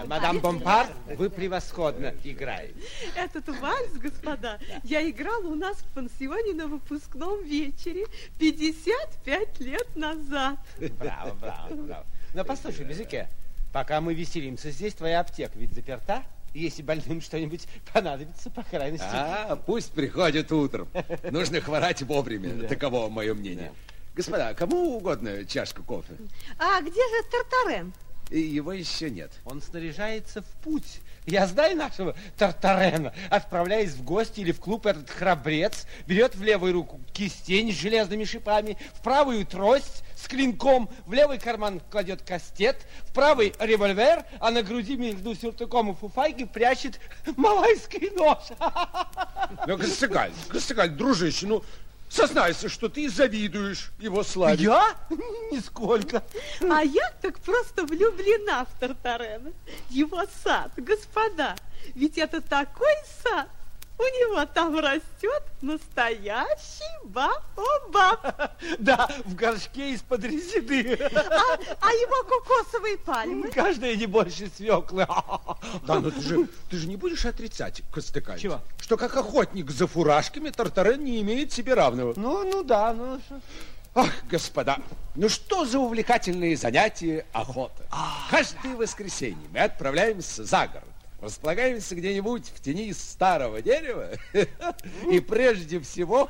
Мадам Бомпар, вы превосходно играете. Этот вальс, господа, я играла у нас в пансионе на выпускном вечере 55 лет назад. Браво, браво, браво. Но послушай, Безюке, пока мы веселимся здесь, твоя аптека ведь заперта. Если больным что-нибудь понадобится, по крайней мере. Пусть приходит утром. Нужно хворать вовремя. Таково мое мнение. Господа, кому угодно чашку кофе? А где же Тартарен? Его еще нет. Он снаряжается в путь. Я знаю нашего Тартарена. Отправляясь в гости или в клуб, этот храбрец берет в левую руку кистень с железными шипами, в правую трость с клинком, в левый карман кладет кастет, в правый револьвер, а на груди между сюртуком и фуфайкой прячет малайский нож. Ну, Гастыгаль, дружище, ну, сознайся, что ты завидуешь его славе. Я? Нисколько. А я так просто влюблена в Тартарена. Его сад, господа. Ведь это такой сад. У него там растет настоящий баобаб. Да, в горшке из-под резины. А его кокосовые пальмы? Каждая не больше свеклы. Да, но ты же не будешь отрицать, Гастыгаль, чего? Что как охотник за фуражками Тартарен не имеет себе равного. Ну да. Ах, господа, ну что за увлекательные занятия охота. Каждое воскресенье мы отправляемся за город. Располагаемся где-нибудь в тени старого дерева и прежде всего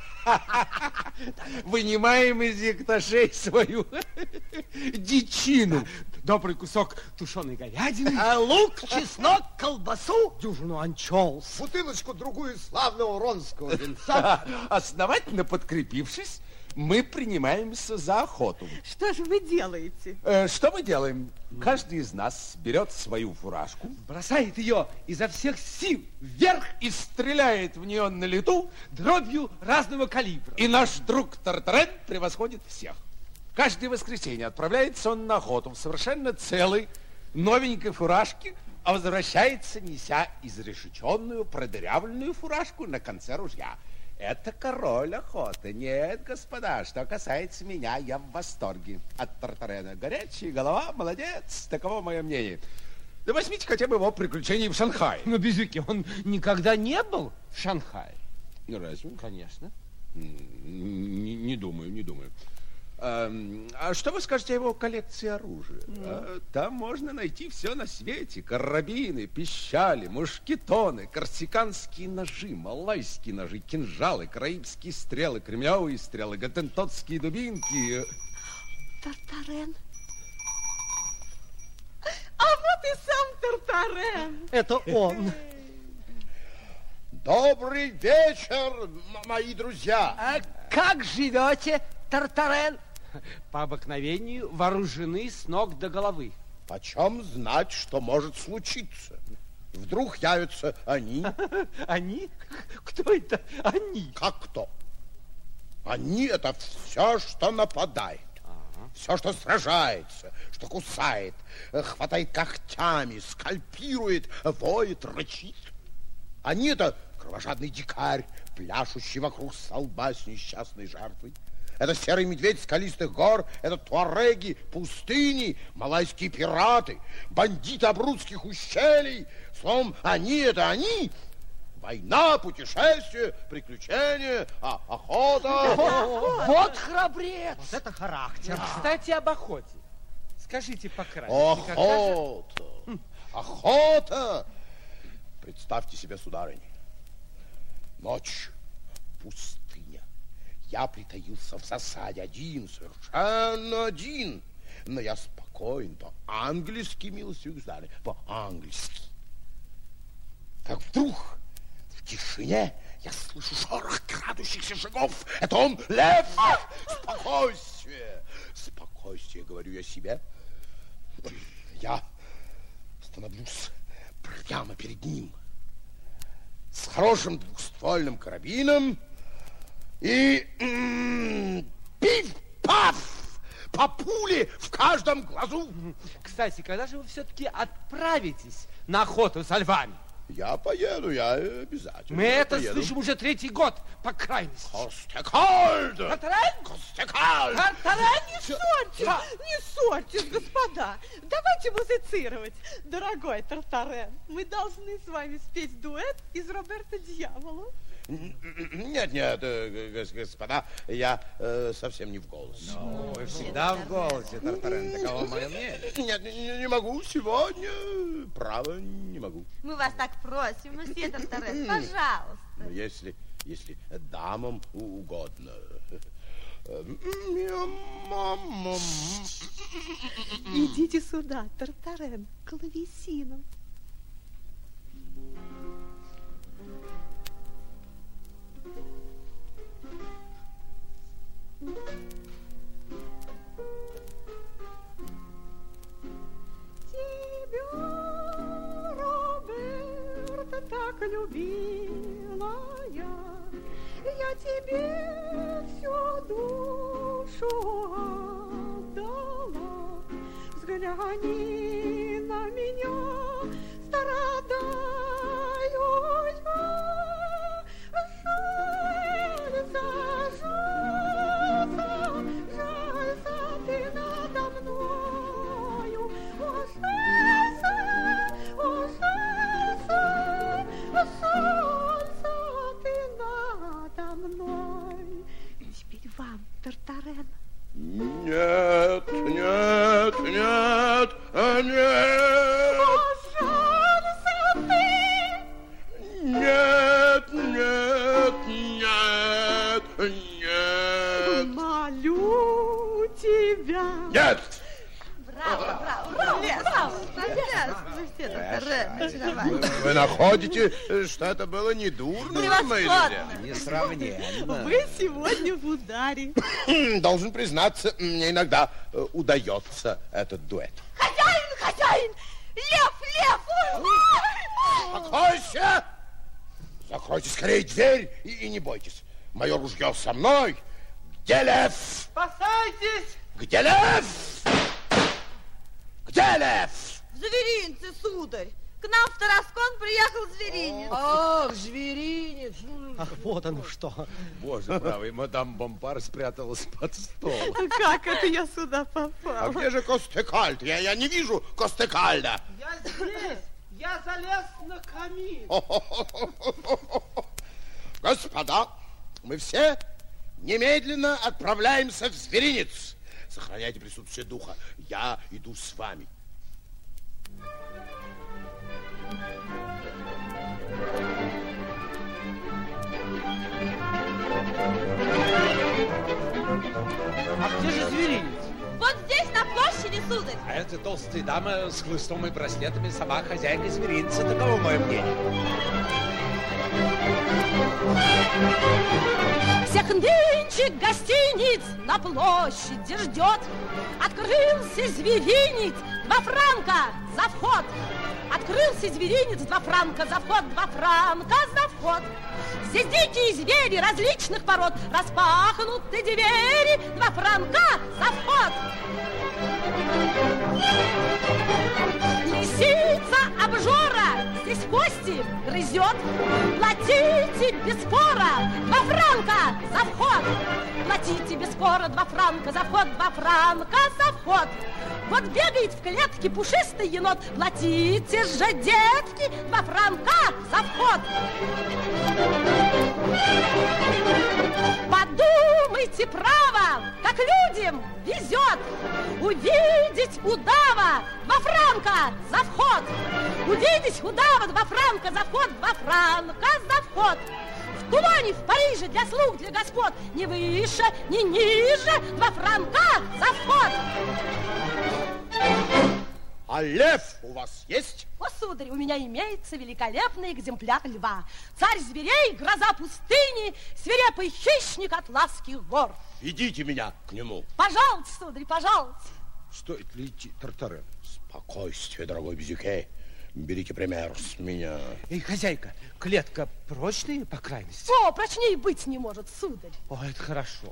вынимаем из екташей свою дичину. Добрый кусок тушеной говядины. А лук, чеснок, колбасу. Дюжину анчоус. Бутылочку-другую славного ронского винца. Основательно подкрепившись, мы принимаемся за охоту. Что же вы делаете? Что мы делаем? Каждый из нас берет свою фуражку, Бросает ее изо всех сил вверх и стреляет в нее на лету, дробью разного калибра. и наш друг Тартарен превосходит всех. Каждое воскресенье отправляется он на охоту в совершенно целой, новенькой фуражке, а возвращается, неся изрешеченную, продырявленную фуражку на конце ружья. Это король охоты. Нет, господа, что касается меня, я в восторге от Тартарена. Горячая голова, молодец, таково мое мнение. Да возьмите хотя бы его приключения в Шанхае. Но Безюки, он никогда не был в Шанхае. Ну, разве? Конечно. Не думаю. А что вы скажете о его коллекции оружия? Там можно найти все на свете. Карабины, пищали, мушкетоны, корсиканские ножи, малайские ножи, кинжалы, караибские стрелы, кремлевые стрелы, готтентотские дубинки. Тартарен. А вот и сам Тартарен. Это он. Добрый вечер, мои друзья. А как живете, Тартарен? По обыкновению вооружены с ног до головы. Почем знать, что может случиться? Вдруг явятся они. Они? Кто это они? Как кто? Они — это все, что нападает. Все, что сражается, что кусает, хватает когтями, скальпирует, воет, рычит. Они — это кровожадный дикарь, пляшущий вокруг столба с несчастной жертвой. Это серый медведь скалистых гор, это туареги, пустыни, малайские пираты, бандиты абрудских ущелий. Словом, они — это они. Война, путешествие, приключения, охота. Вот храбрец! Вот это характер. Кстати, об охоте. Скажите по крайней мере, Охота. Представьте себе, сударыня, ночь, пустыня. Я притаился в засаде один, совершенно один. Но я спокоен, по-английски, милостивый государь, по-английски. Так вдруг в тишине я слышу шорох крадущихся шагов. Это он, лев! Спокойствие! Спокойствие, говорю я себе. Я становлюсь прямо перед ним с хорошим двухствольным карабином и пиф-паф по пуле в каждом глазу. Кстати, когда же вы все-таки отправитесь на охоту со львами? Я поеду, я обязательно Мы это поеду. слышим уже 3-й год, по крайности. Костекальд! Тартарен? Костекальд! Тартарен, не ссорьтесь, не ссорьтесь, господа. Давайте музицировать. Дорогой Тартарен, мы должны с вами спеть дуэт из Роберта Дьявола. Нет, господа, я совсем не в голосе. Вы всегда в голосе, Тартарен, таково мое мнение. Нет, не могу сегодня, право, не могу. Мы вас так просим, месье Тартарен, пожалуйста. Ну, если дамам угодно. Идите сюда, Тартарен, клавесином. Тебя, Роберта, так любила я тебе всю душу отдала. Взгляни на меня, страдаю я. Жалься ты надо мною. Жалься ты надо мной. Теперь вам, Тартарен. Нет. Пожалуйста, ты. Нет. Молю тебя. Нет! Браво, месье Тартарен, очаровательно. Вы находите, что это было недурно, мои друзья? Несравненно. Вы сегодня в ударе. Должен признаться, мне иногда удается этот дуэт. Хозяин! Лев! Спокойся! Закройте скорее дверь и не бойтесь. Мое ружье со мной. Где лев? Спасайтесь! Где лев? Где лев? В зверинце, сударь. К нам в Тараскон приехал зверинец. Ах, зверинец. Ах, вот оно что. Боже правый, мадам Бомпар спряталась под стол. Как это я сюда А попала? где же Костекальд? Я не вижу Костекальда. Я здесь. Я залез на камин. Господа, мы все немедленно отправляемся в зверинец. Сохраняйте присутствие духа. Я иду с вами. А где же зверинец? Вот здесь, на площади, сударь. А эта толстая дама с хлыстом и браслетами сама хозяйка зверинца, таково мое мнение. Всех нынче гостиниц на площади ждет. Открылся зверинец, 2 франка за вход. Открылся зверинец, 2 франка за вход, 2 франка за вход. Здесь дикие звери различных пород, распахнуты двери, 2 франка за вход. Лисица обжора здесь кости грызет. Платите без спора 2 франка за вход. Платите без спора 2 франка за вход, 2 франка за вход. Вот бегает в клетке пушистый енот. Платите же, детки, 2 франка за вход. Подумайте право, как людям везет. Увидеть удава 2 франка за вход. Увидеть удава 2 франка за вход, 2 франка за вход. В Тулоне, в Париже, для слуг, для господ, ни выше, ни ниже, 2 франка за вход. А лев у вас есть? О, сударь, у меня имеется великолепный экземпляр льва. Царь зверей, гроза пустыни, свирепый хищник атласских гор. Ведите меня к нему. Пожалуйста, сударь, пожалуйста. Стоит ли идти, Тартарен? Спокойствие, дорогой Бизюке. Берите пример с меня. Эй, хозяйка, клетка прочная, по крайности? О, прочнее быть не может, сударь. О, это хорошо.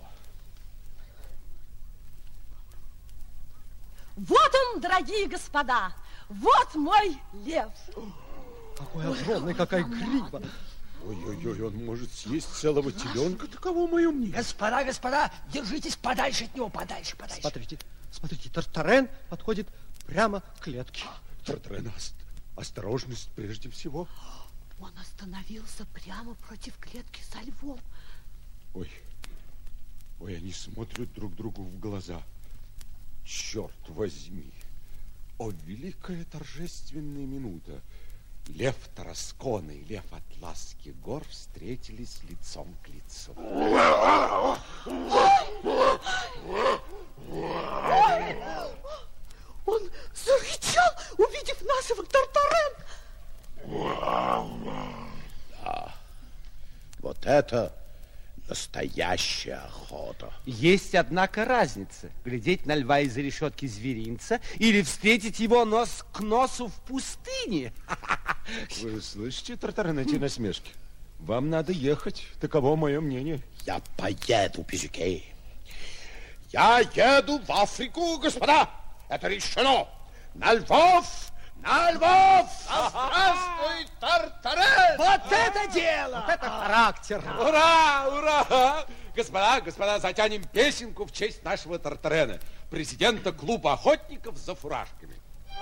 Вот он, дорогие господа, вот мой лев. какой огромный, какая грива. Ой-ой-ой, он может съесть целого теленка, таково мое мнение. Господа, держитесь подальше от него, подальше. Смотрите, Тартарен подходит прямо к клетке. Тартарен, осторожность прежде всего. Он остановился прямо против клетки со львом. Ой, они смотрят друг другу в глаза. Черт возьми! О, великая торжественная минута! Лев Тараскона и лев Атласских гор встретились лицом к лицу. Он зарычал, увидев нашего Тартарена. Да, вот это настоящая охота. Есть, однако, разница. Глядеть на льва из-за решетки зверинца или встретить его нос к носу в пустыне. Вы слышите, Тартарен, эти насмешки? Вам надо ехать, таково мое мнение. Я поеду, Пизюкей. Я еду в Африку, господа. Это решено. На львов! На львов! Здравствуй, Тартарен! Вот это дело! Вот это характер! Ура! Господа, затянем песенку в честь нашего Тартарена, президента клуба охотников за фуражками.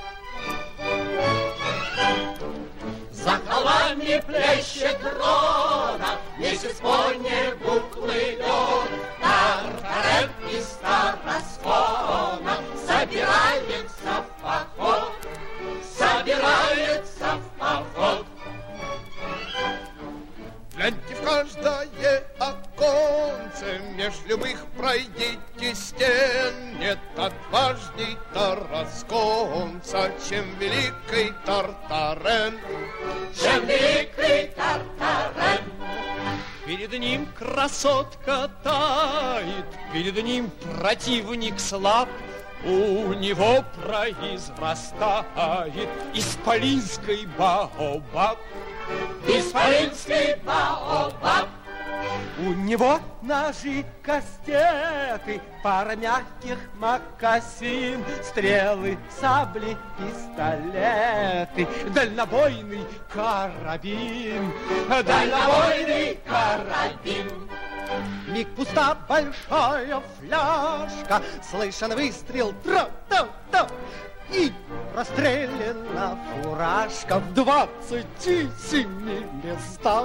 За холмами плещет грона, месяц по небу плывет. Тартарен из Тараскона собирается в поход. Гляньте в каждое оконце, меж любых пройдите стен. Нет отважней тарасконца, чем великий Тартарен. Чем великий Тартарен. Перед ним красотка тает, перед ним противник слаб. У него произрастает исполинский баобаб. Исполинский баобаб. У него ножи, кастеты, пара мягких мокасин, стрелы, сабли, пистолеты, дальнобойный карабин. Дальнобойный карабин. Миг пуста большая фляжка, слышен выстрел, тра-та-та, и расстреляна фуражка в 27 местах.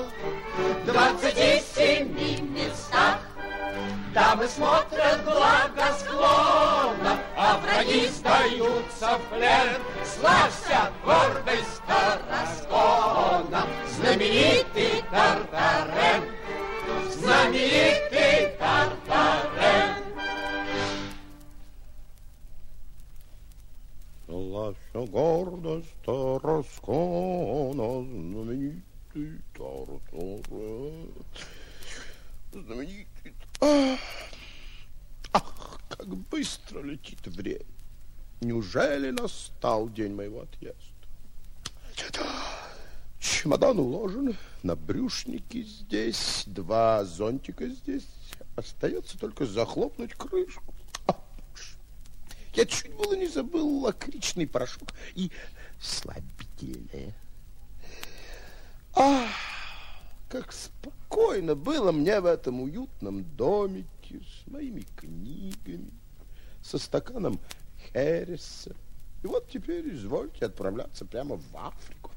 27 местах. Дамы смотрят благосклонно, а враги сдаются в плен. Славься, гордость Тараскона, знаменитый Тартарен. Знаменитый Тартарен. Славься, гордость Тараскона, знаменитый Тартарен. Знаменитый... Ах, как быстро летит время. Неужели настал день моего отъезда? Чемодан уложен, набрюшники здесь, 2 зонтика здесь. Остается только захлопнуть крышку. Я чуть было не забыл лакричный порошок и слабительное. Ах, как спокойно было мне в этом уютном домике с моими книгами, со стаканом хереса. И вот теперь извольте отправляться прямо в Африку.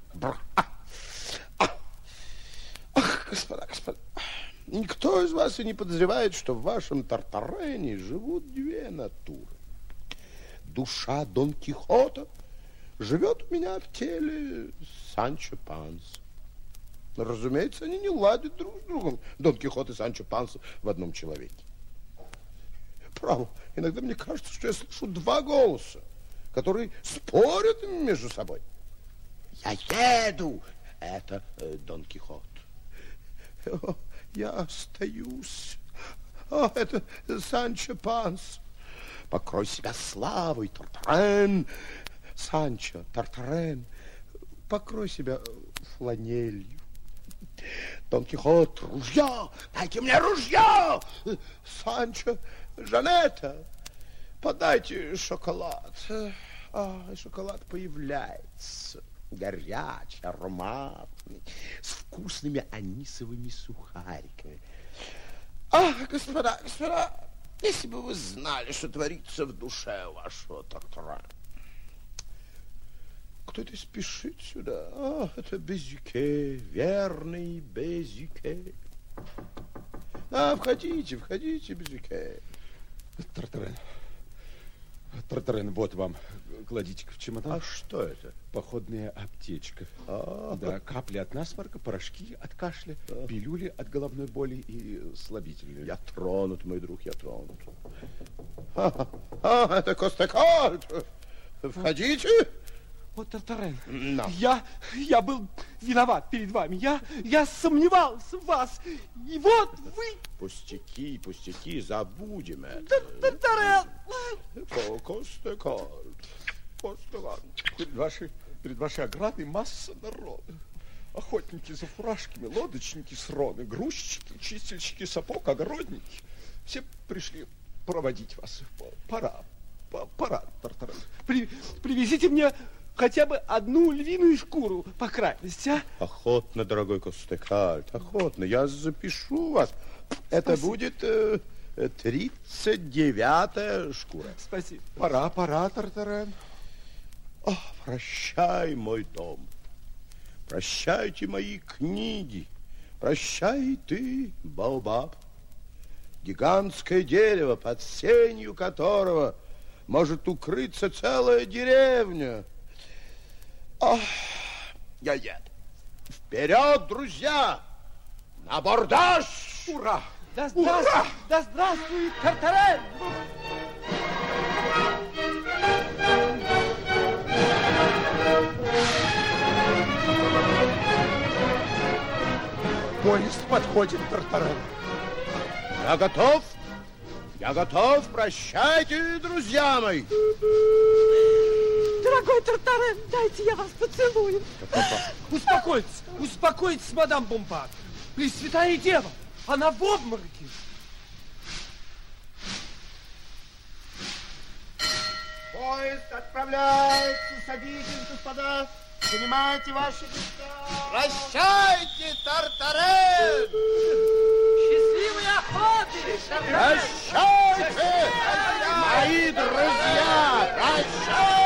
Ах, господа, никто из вас и не подозревает, что в вашем Тартарене живут 2 натуры. Душа Дон Кихота живет у меня в теле Санчо Панса. Разумеется, они не ладят друг с другом, Дон Кихот и Санчо Панса в одном человеке. Право, иногда мне кажется, что я слышу 2 голоса, которые спорят между собой. Я еду, это Дон Кихот. О, я остаюсь, это Санчо Панса. Покрой себя славой, Тартарен. Санчо, Тартарен, покрой себя фланелью. Дон Кихот, ружье, дайте мне ружье. Санчо, Жанетта, подайте шоколад. Шоколад появляется. горячий, ароматный, с вкусными анисовыми сухариками. Ах, господа, если бы вы знали, что творится в душе вашего Тартарена. Кто-то спешит сюда. Это Безюке, верный Безюке. Входите, Безюке. Тартарен, вот вам, кладите-ка в чемодан. А что это? Походная аптечка. Да, капли от насморка, порошки от кашля, пилюли от головной боли и слабительные. Я тронут, мой друг, я тронут. Это Костекальт. Входите. Вот, Тартарен, No. я был виноват перед вами. Я сомневался в вас. И вот вы... Пустяки, забудем это. Тартарен! Костекальт. Перед вашей оградой масса народа. Охотники за фуражками, лодочники с Роны, грузчики, чистильщики сапог, огородники. Все пришли проводить вас. Пора, Тартарен. Привезите мне хотя бы одну львиную шкуру, по крайности, а? Охотно, дорогой Костекальт, охотно. Я запишу вас. Это будет 39-я шкура. Спасибо. Пора, Тартарен. Прощай, мой дом. Прощайте мои книги. Прощай и ты, Баобаб. Гигантское дерево, под сенью которого может укрыться целая деревня. Я еду. Вперед, друзья! На абордаж! Ура! Да здравствует Тартарен! Поезд подходит, Тартарен. Я готов. Прощайте, друзья мои. Дорогой Тартарен, дайте я вас поцелую. Успокойтесь, мадам Бомбар. Пресвятая Дева, она в обмороке. Поезд отправляется. Садитесь, господа. Занимайте ваши места. Прощайте, Тартарен! Счастливой охоты! Прощайте, мои друзья! Прощайте!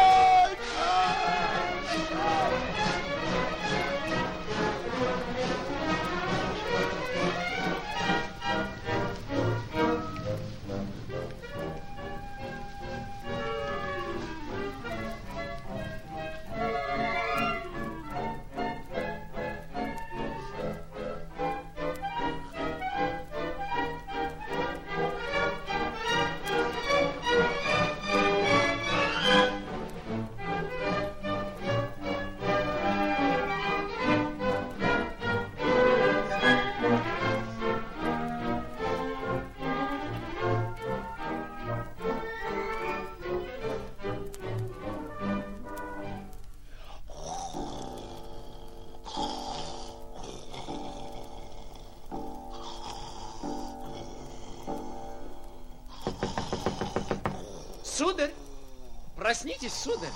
Сударь, проснитесь, сударь.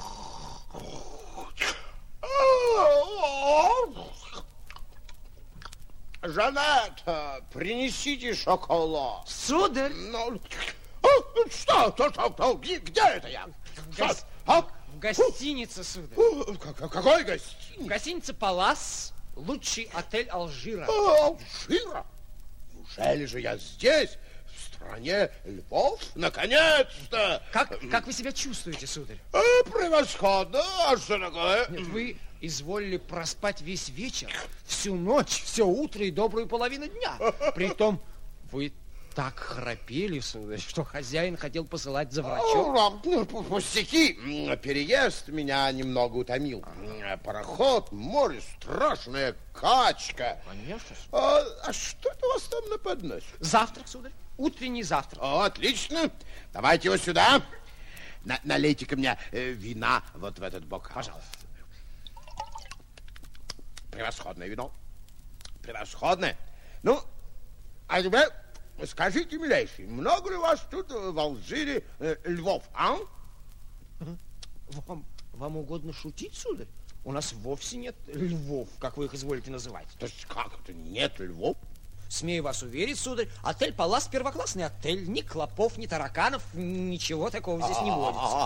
Жанетта, принесите шоколад. Сударь. Что? Где это я? В гостинице, сударь. Какой гостинице? В гостинице «Палас», лучший отель Алжира. Алжира? Неужели же я здесь, в стране львов? Наконец-то! Как вы себя чувствуете, сударь? Превосходно. А что такое? Нет, вы изволили проспать весь вечер, всю ночь, все утро и добрую половину дня. Притом вы так храпели, сударь, что хозяин хотел посылать за врачом. Пустяки. Переезд меня немного утомил. Пароход, море, страшная качка. Конечно. А что это у вас там на подносе? Завтрак, сударь. Утренний завтрак. Отлично. Давайте его сюда. Налейте-ка мне вина вот в этот бокал. Пожалуйста. Превосходное вино. Превосходное. Ну, а теперь скажите, милейший, много ли у вас тут в Алжире львов, а? Вам угодно шутить, сударь? У нас вовсе нет львов, как вы их изволите называть. То есть как это нет львов? Смею вас уверить, сударь, отель «Палас» первоклассный отель. Ни клопов, ни тараканов, ничего такого здесь не водится.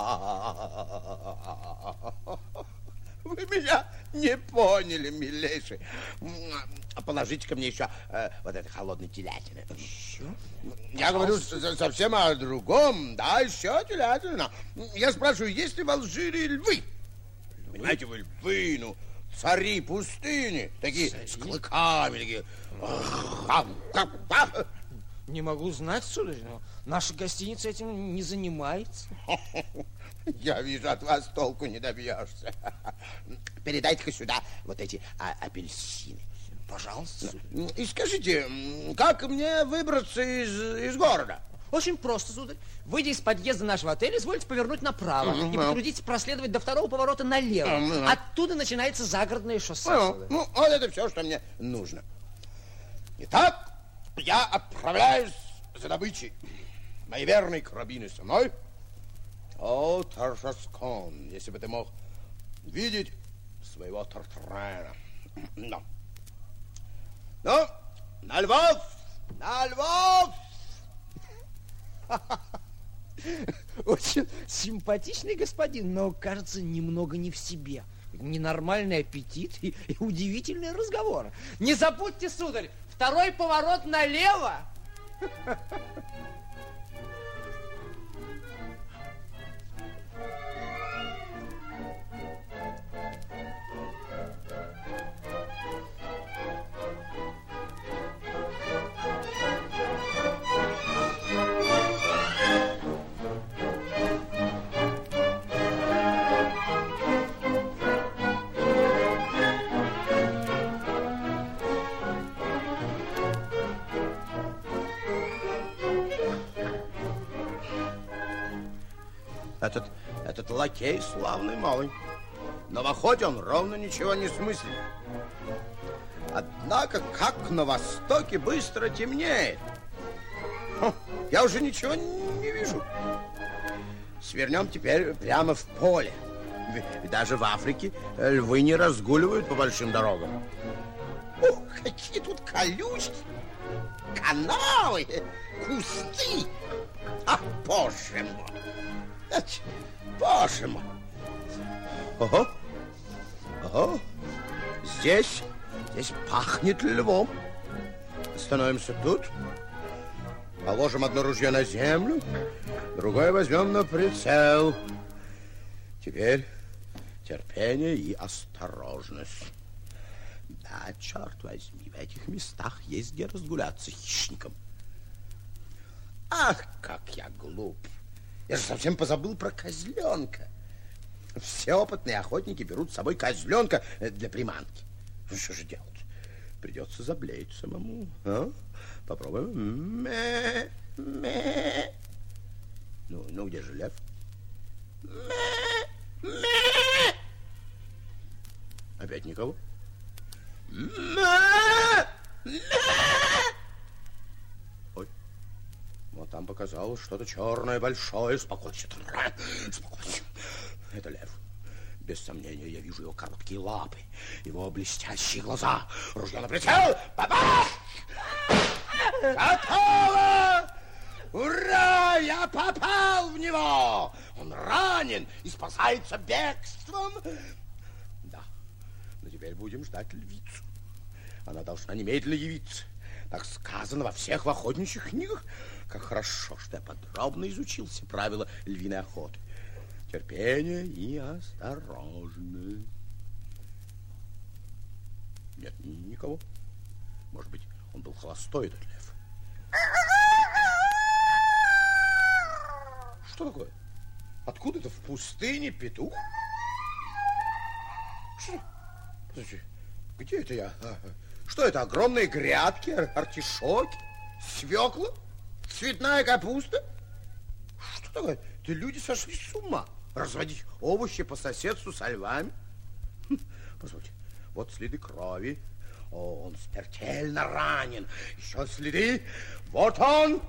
Вы меня не поняли, милейший. Положите-ка мне еще вот это холодной телятины. Еще? Я говорю совсем о другом. Да, еще телятина. Я спрашиваю, есть ли в Алжире львы? Понимаете, вы львы, ну, цари пустыни. Такие с клыками, такие... Не могу знать, сударь, но наша гостиница этим не занимается. Я вижу, от вас толку не добьешься. Передайте-ка сюда вот эти апельсины. Пожалуйста, сударь. И скажите, как мне выбраться из города? Очень просто, сударь. Выйдя из подъезда нашего отеля, извольте повернуть направо и потрудитесь проследовать до второго поворота налево. Оттуда начинается загородное шоссе. Ну, вот это все, что мне нужно. Итак, я отправляюсь за добычей. Мои верные карабины со мной. О, Таржаскон, если бы ты мог видеть своего Тартарена. Ну, на львов! На львов! Очень симпатичный господин, но, кажется, немного не в себе. Ненормальный аппетит и удивительные разговоры. Не забудьте, сударь, второй поворот налево. Этот лакей славный малый. Но в охоте он ровно ничего не смыслит. Однако, как на востоке быстро темнеет. Я уже ничего не вижу. Свернем теперь прямо в поле. Ведь даже в Африке львы не разгуливают по большим дорогам. Ух, какие тут колючки, канавы, кусты. А, боже мой. Боже мой. Ого. Ого. Здесь пахнет львом. Остановимся тут. Положим одно ружье на землю, другое возьмем на прицел. Теперь терпение и осторожность. Да, черт возьми, в этих местах есть где разгуляться хищникам. Ах, как я глуп. Я же совсем позабыл про козленка. Все опытные охотники берут с собой козленка для приманки. Ну, что же делать? Придется заблеять самому. А? Попробуем. Мэ. Ну, где же лев? Мэ. Опять никого? Мэ. Ой. Вот там показалось что-то черное, большое. Успокойся, успокойся. Это лев. Без сомнения, я вижу его короткие лапы, его блестящие глаза. Ружье на прицел! Бабах! Готово! Ура! Я попал в него! Он ранен и спасается бегством. Да, но теперь будем ждать львицу. Она должна немедленно явиться. Так сказано во всех охотничьих книгах. Как хорошо, что я подробно изучил все правила львиной охоты. Терпение и осторожность. Нет, никого. Может быть, он был холостой, этот лев. Что такое? Откуда это в пустыне петух? Что? Подожди, где это я? Что это, огромные грядки, артишоки, свекла, цветная капуста? Что такое? Это люди сошли с ума. Разводить овощи по соседству со львами? Позвольте, вот следы крови. О, он смертельно ранен. Еще следы. Вот он.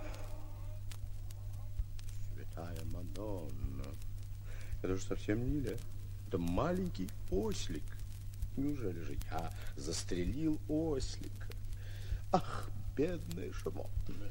Святая Мадонна. Это же совсем не лев. Это маленький ослик. Неужели же я застрелил ослика? Ах, бедное животное.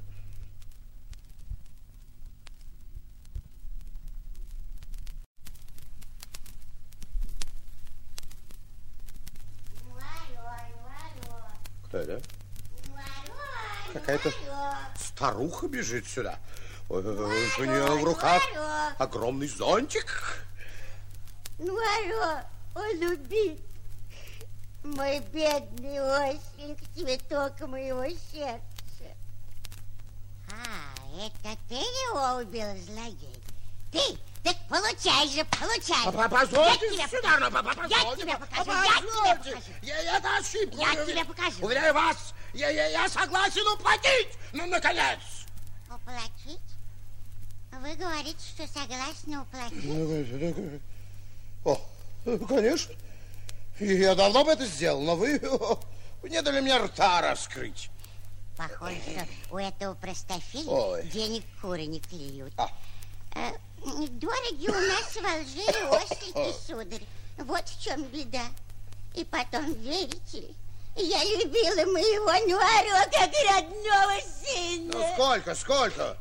Кто это? Какая-то старуха бежит сюда. У нее в руках огромный зонтик. Ну, алло, он убит. Мой бедный ослик, цветок моего сердца. А, это ты его убил, злодей? Ты? Так получай же, получай. Позвольте сюда, я тебе покажу, Это ошибка. Я тебе покажу. Уверяю вас, я согласен уплатить. Ну, наконец. Уплатить? Вы говорите, что согласны уплатить? О, конечно. Я давно бы это сделал, но вы не дали мне рта раскрыть. Похоже, что у этого простофиля денег куры не клюют. Дороги у нас в Алжире ослики, сударь. Вот в чем беда. И потом, верите ли, я любила моего Нуаро как родного сына. Ну, сколько?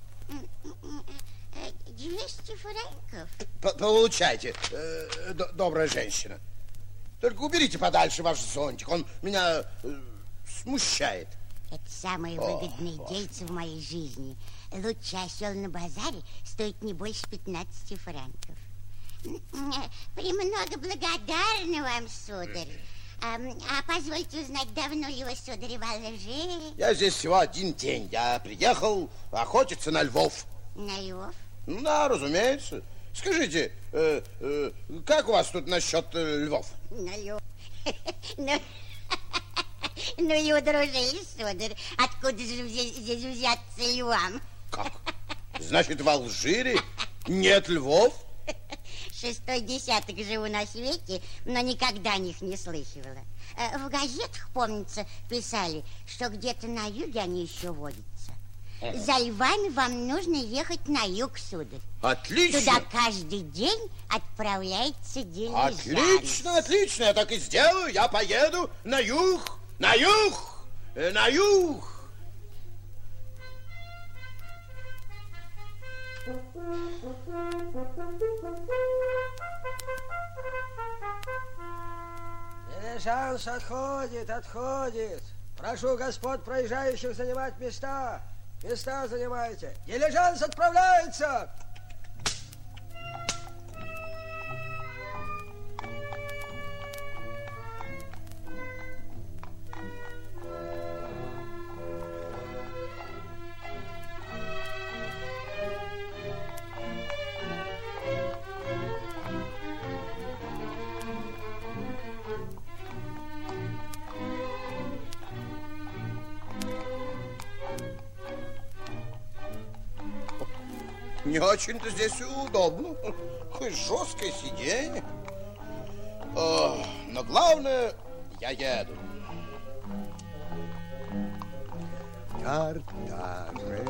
200 франков. Получайте, добрая женщина. Только уберите подальше ваш зонтик, он меня смущает. Это самые выгодные дельцы в моей жизни. Лучший осел на базаре стоит не больше 15 франков. Премного благодарна вам, сударь. А позвольте узнать, давно ли вы, сударь, в Алжире? Я здесь всего один день. Я приехал охотиться на львов. На львов? Да, разумеется. Скажите, как у вас тут насчет львов? На львов? Ну и удружили, сударь. Откуда же здесь взяться львам? Как? Значит, в Алжире нет львов? 6-й десяток живу на свете, но никогда о них не слышала. В газетах, помнится, писали, что где-то на юге они еще водятся. За львами вам нужно ехать на юг, сударь. Отлично. Туда каждый день отправляется дилижанс. Отлично, я так и сделаю. Я поеду на юг, на юг. Дилижанс отходит. Прошу господ проезжающих занимать места. Места занимайте. Дилижанс отправляется. Не очень-то здесь удобно. Какое жесткое сиденье. Но главное, я еду. Тартарен.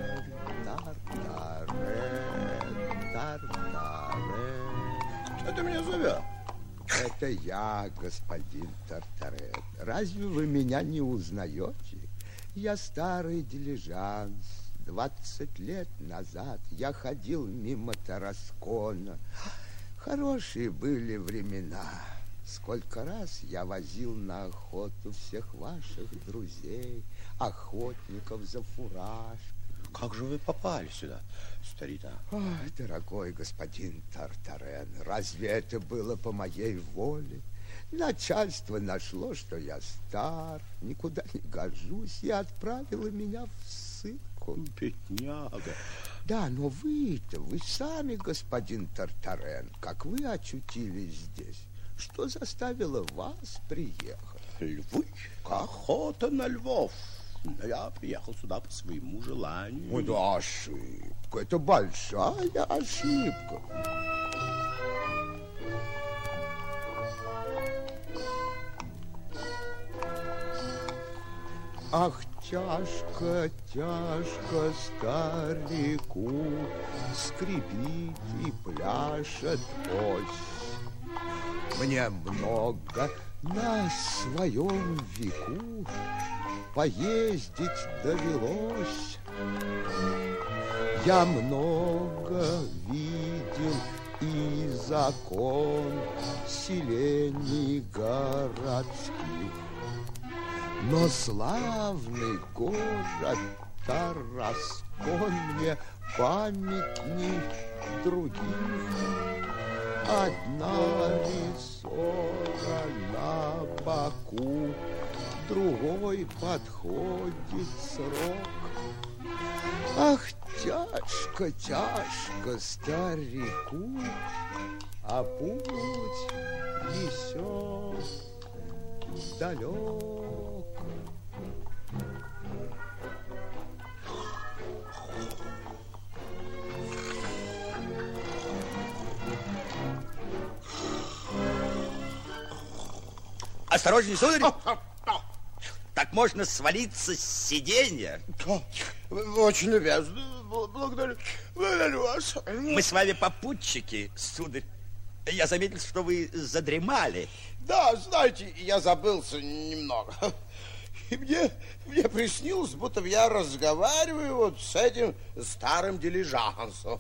Кто это меня зовет? Это я, господин Тартарен. Разве вы меня не узнаете? Я старый дилижанс. 20 лет назад я ходил мимо Тараскона. Хорошие были времена. Сколько раз я возил на охоту всех ваших друзей, охотников за фураж. Как же вы попали сюда, старина? Ой, дорогой господин Тартарен, разве это было по моей воле? Начальство нашло, что я стар, никуда не гожусь, и отправило меня в ссылку. Бедняга. Да, но вы-то, вы сами, господин Тартарен, как вы очутились здесь? Что заставило вас приехать? Львы, охота на львов. Я приехал сюда по своему желанию. Ой, да, ошибка, это большая ошибка. Ах, тяжко, тяжко старику, скрипит и пляшет ось. Мне много на своем веку поездить довелось. Я много видел и закон селений городских, но славный город Тараскон мне памятней других. Одна рессора на боку, другой подходит срок. Ах, тяжко, тяжко старику, а путь несет далек. Осторожней, сударь! Так можно свалиться с сиденья. Вы очень любезны. Благодарю вас. Мы с вами попутчики, сударь. Я заметил, что вы задремали. Да, знаете, я забылся немного. И мне приснилось, будто я разговариваю вот с этим старым дилижансом,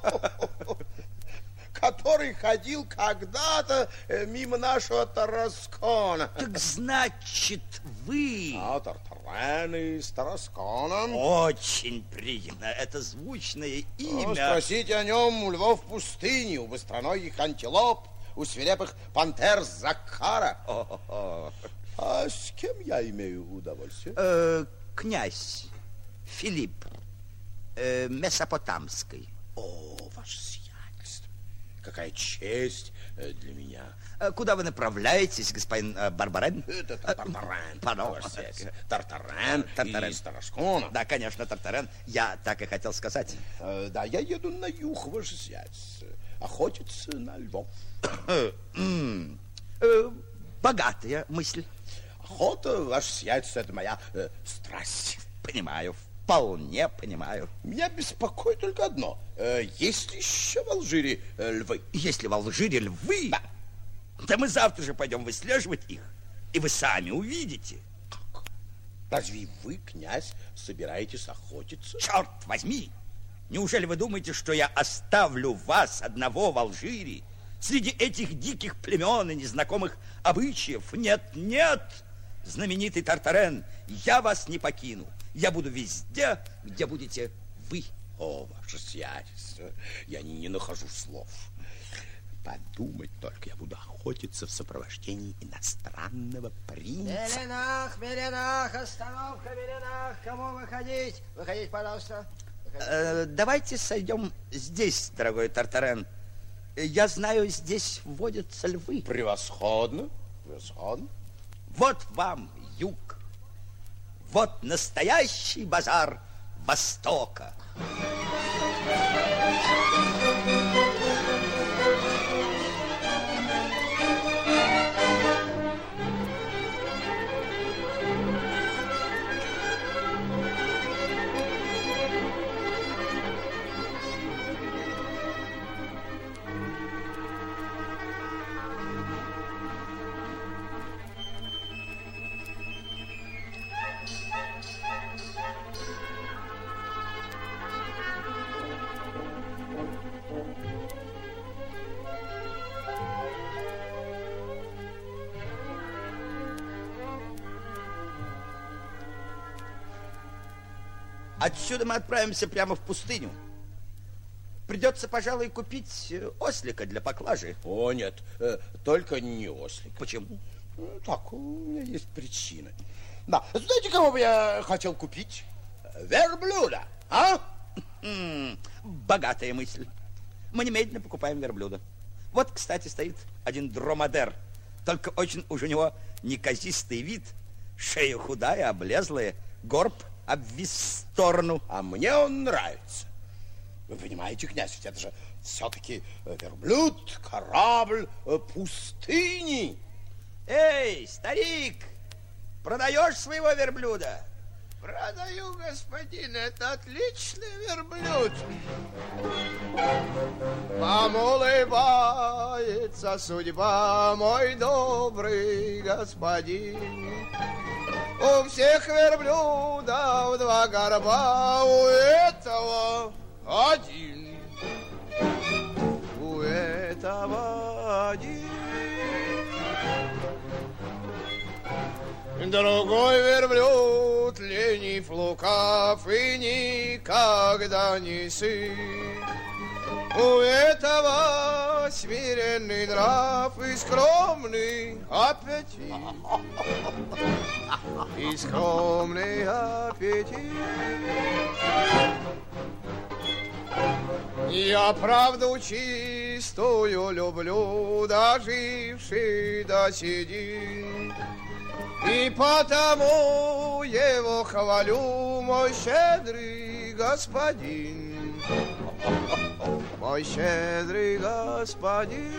который ходил когда-то мимо нашего Тараскона. Так значит, вы... Тартарены с Тарасконом. Очень приятно. Это звучное имя. Спросите о нем у львов пустыни, у быстроногих антилоп, у свирепых пантер Закара. А с кем я имею удовольствие? Князь Филипп Месопотамский. О, ваше сиятельство. Какая честь для меня. Куда вы направляетесь, господин Барбарен? Это Тартарен. Пардон. Тартарен из Тараскона. Да, конечно, Тартарен. Я так и хотел сказать. Да, я еду на юг, ваше сиятельство. Охотиться на львов. Богатая мысль. Охота, ваше сиятельство, это моя страсть. Понимаю, вполне понимаю. Меня беспокоит только одно. Есть ли еще в Алжире львы? Если в Алжире львы, да мы завтра же пойдем выслеживать их, и вы сами увидите. Как? Разве вы, князь, собираетесь охотиться? Черт возьми! Неужели вы думаете, что я оставлю вас одного в Алжире среди этих диких племен и незнакомых обычаев? Нет, нет, знаменитый Тартарен, я вас не покину. Я буду везде, где будете вы. О, ваше сиятельство, я не нахожу слов. Подумать только, я буду охотиться в сопровождении иностранного принца. Меленах, остановка, Меленах, кому выходить? Выходить, пожалуйста. Давайте сойдем здесь, дорогой Тартарен. Я знаю, здесь водятся львы. Превосходно, превосходно. Вот вам юг. Вот настоящий базар Востока. Отсюда мы отправимся прямо в пустыню. Придется, пожалуй, купить ослика для поклажи. О, нет, только не ослик. Почему? Так, у меня есть причина. Да, знаете, кого бы я хотел купить? Верблюда, а? Богатая мысль. Мы немедленно покупаем верблюда. Вот, кстати, стоит один дромадер. Только очень уж у него неказистый вид. Шея худая, облезлая, горб обвис в сторону. А мне он нравится. Вы понимаете, князь, ведь это же все-таки верблюд, корабль пустыни. Эй, старик, продаешь своего верблюда? Продаю, господин, это отличный верблюд. Вам улыбается судьба, мой добрый господин. У всех верблюдов два горба, у этого один. У этого один. Другой верблюд ленив, лукав и никогда не сыт. У этого смиренный нрав и скромный аппетит. И скромный аппетит. Я правду чистую люблю, доживший до седин. И потому его хвалю, мой щедрый господин. Мой щедрый господин.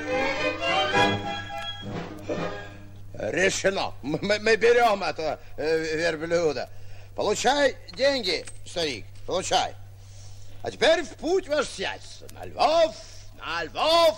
Решено. Мы берем это верблюда. Получай деньги, старик, получай. А теперь в путь, ваше сиятельство. На Львов, на Львов.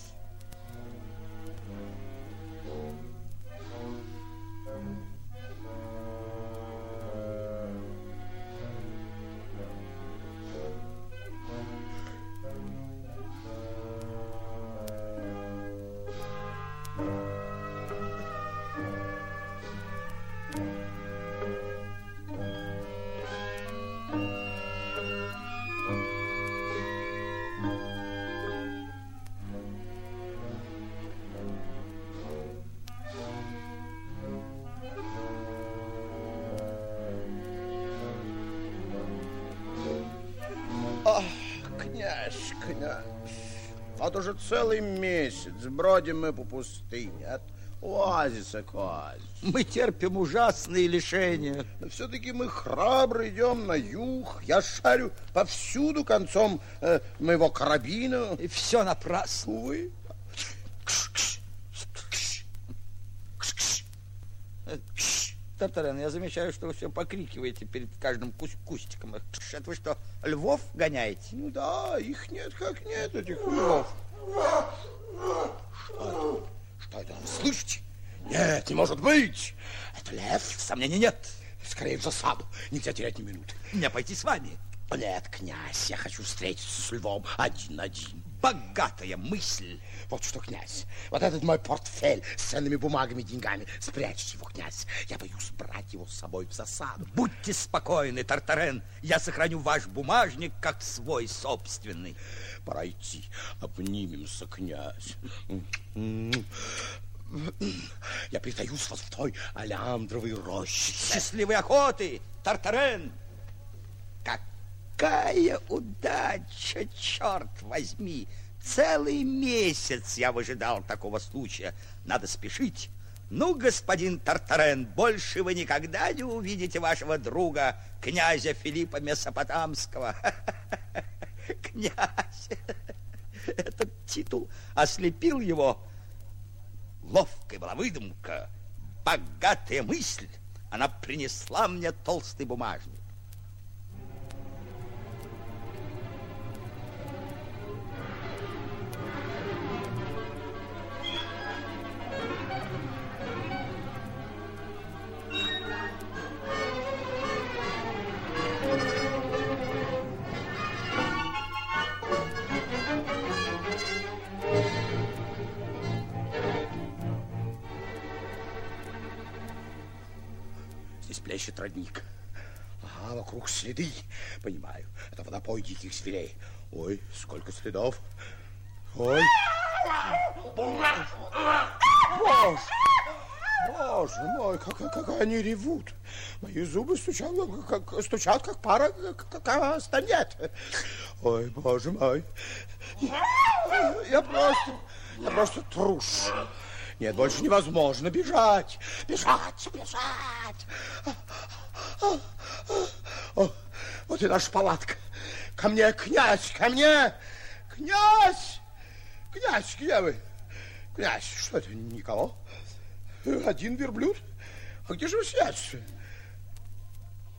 Князь, вот уже целый месяц бродим мы по пустыне, от оазиса к оазису. Мы терпим ужасные лишения. Но все-таки мы храбро идем на юг. Я шарю повсюду концом моего карабина. И все напрасно. Увы. Тартарен, я замечаю, что вы все покрикиваете перед каждым кустиком. Это вы что, львов гоняете? Ну да, их нет как нет, этих львов. Что это? Слышите? Нет, не может быть. Это лев. Сомнений нет. Скорее в засаду. Нельзя терять ни минуты. Мне пойти с вами. Нет, князь, я хочу встретиться с львом один на один. Богатая мысль. Вот что, князь, вот этот мой портфель с ценными бумагами, деньгами, спрячьте его, князь. Я боюсь брать его с собой в засаду. Будьте спокойны, Тартарен. Я сохраню ваш бумажник как свой собственный. Пора идти. Обнимемся, князь. Я притаюсь вас в той олеандровой роще. Счастливой охоты, Тартарен! Какая удача, черт возьми! Целый месяц я выжидал такого случая. Надо спешить. Ну, господин Тартарен, больше вы никогда не увидите вашего друга, князя Филиппа Месопотамского. Князь! Этот титул ослепил его. Ловкая была выдумка, богатая мысль. Она принесла мне толстый бумажник. Здесь плещет родник. Ага, вокруг следы. Понимаю, это водопой диких зверей. Ой, сколько следов. Ой. Боже мой, как они ревут. Мои зубы стучат, как пара кастанет. Ой, боже мой. Я просто трусь. Нет, больше невозможно бежать. Бежать. О, вот и наша палатка. Ко мне, князь, ко мне. Князь! Князь, где вы? Князь, что это, никого? Один верблюд? А где же вы, сиятельство?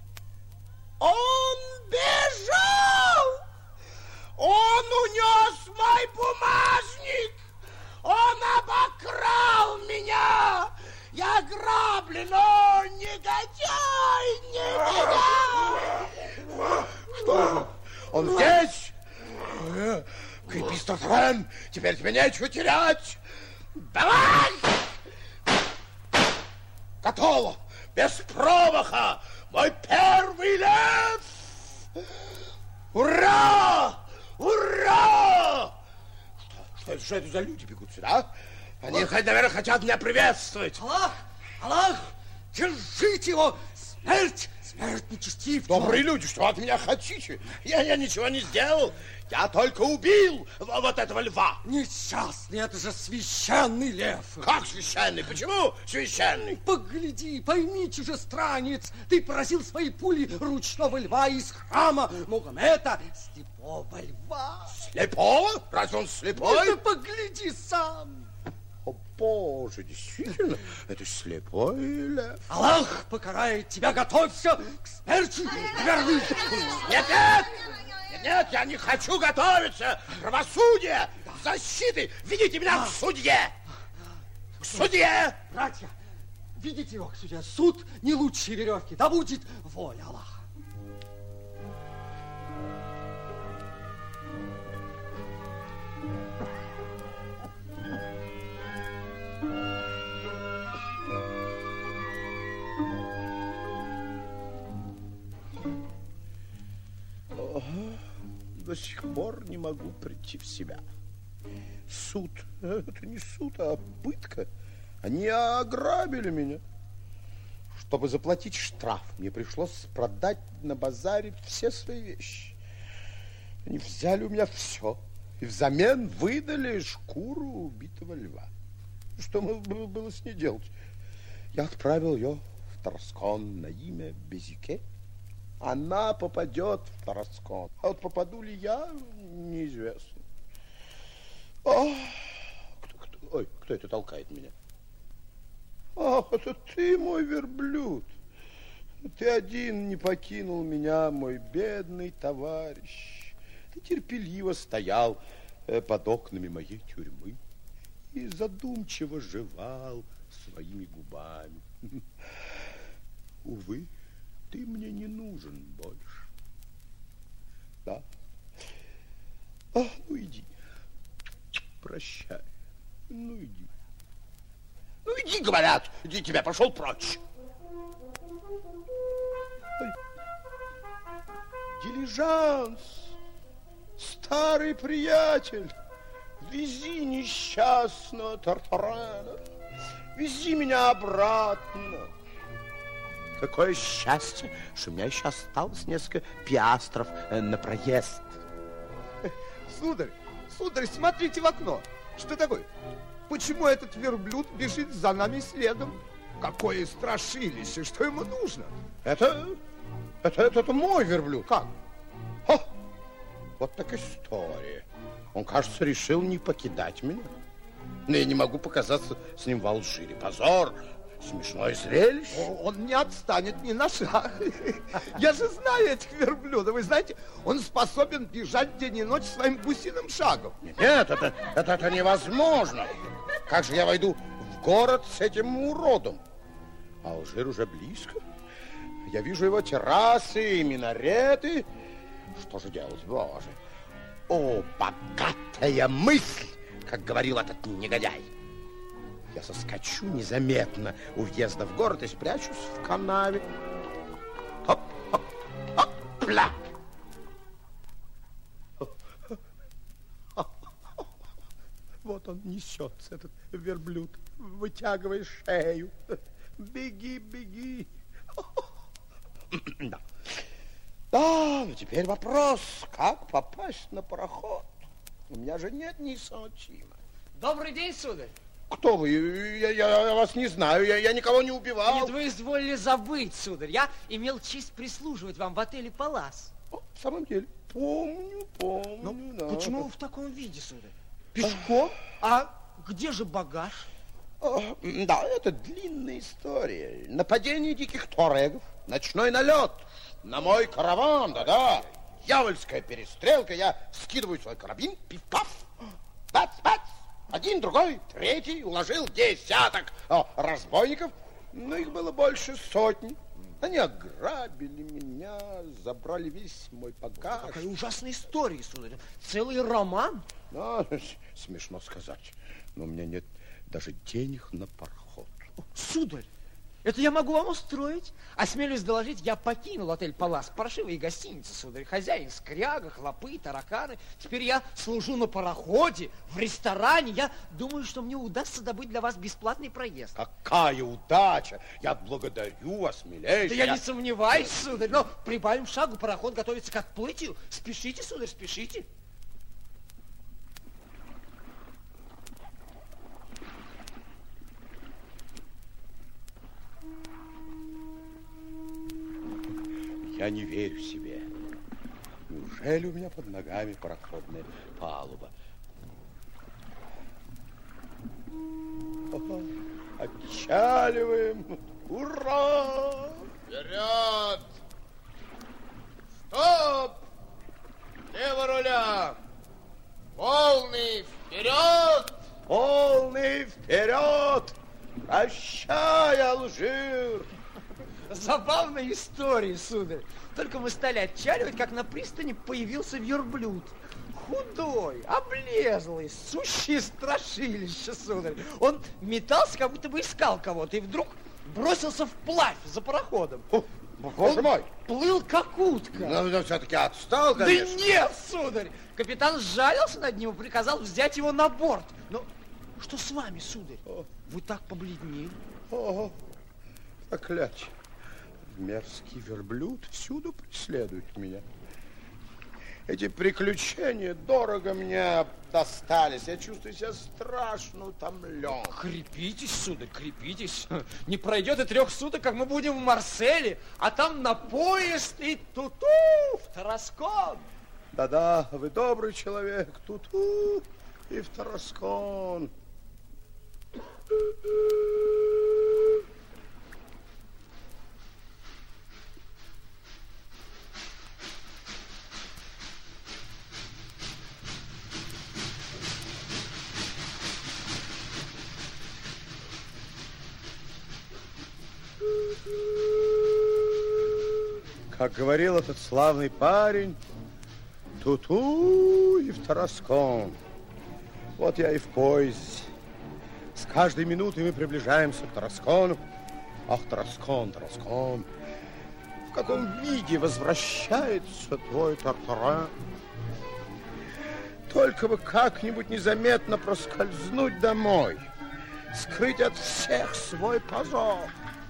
Он бежал! Он унес мой бумажник! Он обокрал меня! Я ограблен, о, негодяй, негодяй! Что же, он здесь? Крепись, Тартарен, теперь тебе нечего терять! Давай! Готово! Без промаха! Мой первый лев! Ура! Ура! Что это за люди бегут сюда? Они, наверное, хотят меня приветствовать. Аллах! Аллах! Держите его! Смерть! Смерть нечестивцу! Добрые люди, что от меня хотите? Я ничего не сделал. Я только убил вот этого льва. Несчастный, это же священный лев. Как священный? Почему священный? Погляди, пойми, чужестранец, ты поразил своей пулей ручного льва из храма Магомета, слепого льва. Слепого? Разве он слепой? Ну, погляди сам. О, Боже, действительно, это слепой лев. Аллах покарает тебя, готовься к смерти. Нет, нет! Нет, я не хочу готовиться! Правосудие! Защиты! Ведите меня к судье! К судье! Братья, ведите его к судье. Суд не лучше веревки. Да будет воля Аллаха. До сих пор не могу прийти в себя. Суд. Это не суд, а пытка. Они ограбили меня. Чтобы заплатить штраф, мне пришлось продать на базаре все свои вещи. Они взяли у меня все и взамен выдали шкуру убитого льва. Что было с ней делать? Я отправил ее в Тараскон на имя Безике. Она попадет в Тараскон. А вот попаду ли я, неизвестно. Кто это толкает меня? Ах, это ты, мой верблюд. Ты один не покинул меня, мой бедный товарищ. Ты терпеливо стоял под окнами моей тюрьмы и задумчиво жевал своими губами. Увы, ты мне не нужен больше. Да. Ну иди. Прощай. Ну иди. Ну иди, говорят. Иди, тебя пошел прочь. Дилижанс. Старый приятель. Вези несчастного Тартарена. Вези меня обратно. Какое счастье, что у меня еще осталось несколько пиастров на проезд. Сударь, сударь, смотрите в окно. Что такое? Почему этот верблюд бежит за нами следом? Какое страшилище, что ему нужно? Это мой верблюд. Как? Вот так история. Он, кажется, решил не покидать меня. Но я не могу показаться с ним в Алжире. Позор! Смешное зрелище. Он не отстанет ни на шаг. Я же знаю этих верблюдов. Вы знаете, он способен бежать день и ночь своим гусиным шагом. Нет, это невозможно. Как же я войду в город с этим уродом? Алжир уже близко. Я вижу его террасы и минареты. Что же делать, Боже? О, богатая мысль, как говорил этот негодяй. Я соскочу незаметно у въезда в город и спрячусь в канаве. Хоп-хоп-хоп-ля! Вот он несется, этот верблюд, вытягивая шею. Беги, беги. Да. Да, но теперь вопрос, как попасть на пароход? У меня же нет ни сантима. Добрый день, сударь. Кто вы? Я вас не знаю, я никого не убивал. Нет, вы изволили забыть, сударь. Я имел честь прислуживать вам в отеле «Палас». В самом деле, помню, да. Почему вы в таком виде, сударь? Пешком? А где же багаж? Да, это длинная история. Нападение диких туарегов, ночной налет, на мой караван, да-да. Дьявольская перестрелка, я скидываю свой карабин, пиф-паф, бац-бац, один, другой, третий, уложил десяток разбойников, но их было больше сотни. Они ограбили меня, забрали весь мой багаж. Какая ужасная история, сударь. Целый роман. Ну, смешно сказать, но у меня нет даже денег на пароход. Сударь, это я могу вам устроить. Осмелюсь доложить, я покинул отель «Палас». Паршивые гостиницы, сударь. Хозяин скряга, хлопы, тараканы. Теперь я служу на пароходе, в ресторане. Я думаю, что мне удастся добыть для вас бесплатный проезд. Какая удача! Я благодарю вас, милейший. Да я не сомневаюсь, сударь. Но прибавим шагу, пароход готовится к отплытию. Спешите, сударь, спешите. Я не верю себе. Неужели у меня под ногами пароходная палуба? Отчаливаем! Ура! Вперед! Стоп! Лево руля! Полный вперед! Полный вперед! Прощай, Алжир! Забавная история, сударь. Только мы стали отчаливать, как на пристани появился верблюд. Худой, облезлый, сущее страшилище, сударь. Он метался, как будто бы искал кого-то, и вдруг бросился вплавь за пароходом. Боже мой! Плыл как утка. Но все-таки отстал, конечно. Да нет, сударь. Капитан сжалился над ним и приказал взять его на борт. Но что с вами, сударь? Вы так побледнели. Проклятье. Мерзкий верблюд всюду преследует меня. Эти приключения дорого мне достались. Я чувствую себя страшно утомлен. Крепитесь, сударь, крепитесь. Не пройдет и 3 суток, как мы будем в Марселе, а там на поезд и ту-ту в Тараскон. Да-да, вы добрый человек. Ту-ту и в Тараскон. Как говорил этот славный парень, ту-ту и в Тараскон. Вот я и в поезде. С каждой минутой мы приближаемся к Тараскону. Ах, Тараскон, Тараскон. В каком виде возвращается твой Тартарен? Только бы как-нибудь незаметно проскользнуть домой, скрыть от всех свой позор.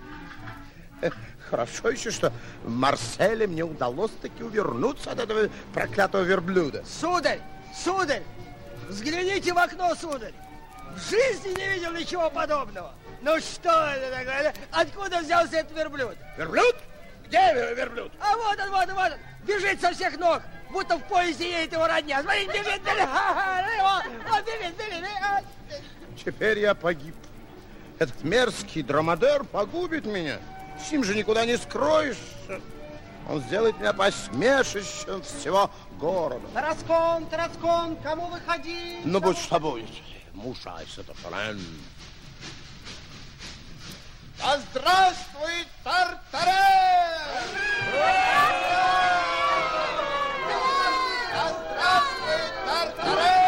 Хорошо еще, что в Марселе мне удалось таки увернуться от этого проклятого верблюда. Сударь, сударь, взгляните в окно, сударь. В жизни не видел ничего подобного. Ну что это такое? Откуда взялся этот верблюд? Верблюд? Где верблюд? А вот он, вот он, вот он. Бежит со всех ног, будто в поезде едет его родня. Смотрите, бежит, бежит. Вот, бежит, бежит. Теперь я погиб. Этот мерзкий драмадер погубит меня. С ним же никуда не скроешься. Он сделает меня посмешищем всего города. Тараскон, Тараскон, кому выходить? Ну, будь что будет. Мушайся, Тартарен. Да здравствует Тартарен! Да здравствует Тартарен!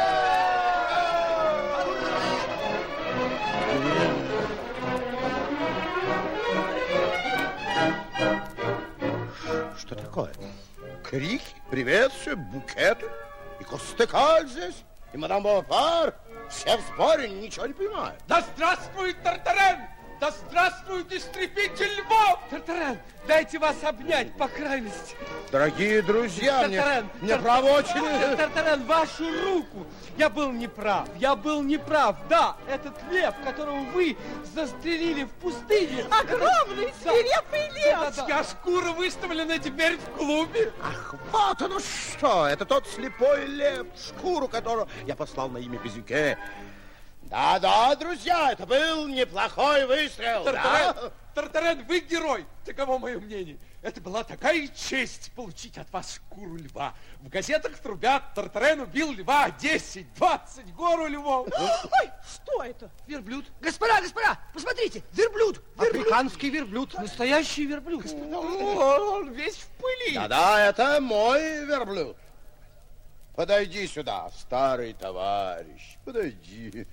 Что такое? Крики, приветствия, букеты, и Костекаль здесь, и мадам Бонапар. Все в сборе, ничего не понимают. Да здравствует Тартарен! Да здравствует истребитель львов! Тартарен, дайте вас обнять, по крайности. Дорогие друзья, Тартарен, мне право очень... Тартарен, вашу руку. Я был неправ, да. Этот лев, которого вы застрелили в пустыне. Огромный свирепый лев. Да, шкура выставлена теперь в клубе. Ах, вот оно что! Это тот слепой лев, шкуру которого я послал на имя Безюке. Да, друзья, это был неплохой выстрел. Тартарен, да? Тартарен, вы герой. Таково мое мнение. Это была такая честь получить от вас шкуру льва. В газетах трубят: Тартарен убил льва, 10-20 гору львов. Ой, что это? Верблюд. Господа, посмотрите, верблюд. Африканский верблюд, настоящий верблюд. Господа, он весь в пыли. Да-да, это мой верблюд. Подойди сюда, старый товарищ, подойди.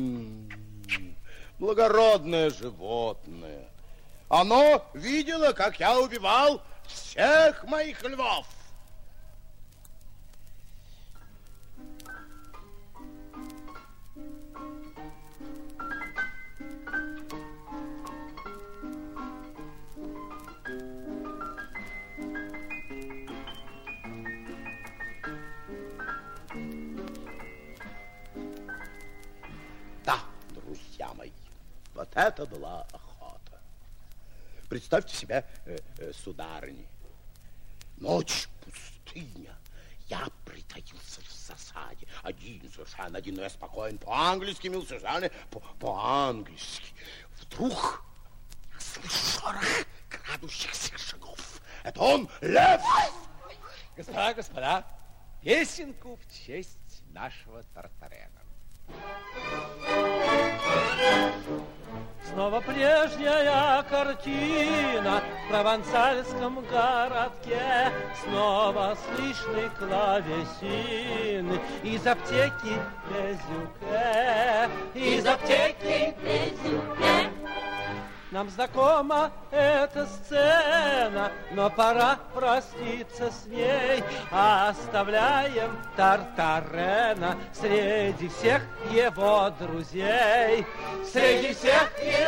Благородное животное. Оно видело, как я убивал всех моих львов. Да, друзья мои, вот это была охота. Представьте себе, сударыни, ночь, пустыня, я притаился в засаде, совершенно один, но я спокоен, по-английски, мил сержант, по-английски. Вдруг я слышу шорох крадущихся шагов. Это он, лев! Господа, песенку в честь нашего Тартарена. Снова прежняя картина в провансальском городке. Снова слышны клавесины из аптеки Безюке. Из аптеки Безюке. Нам знакома эта сцена, но пора проститься с ней. Оставляем Тартарена среди всех его друзей. Среди всех его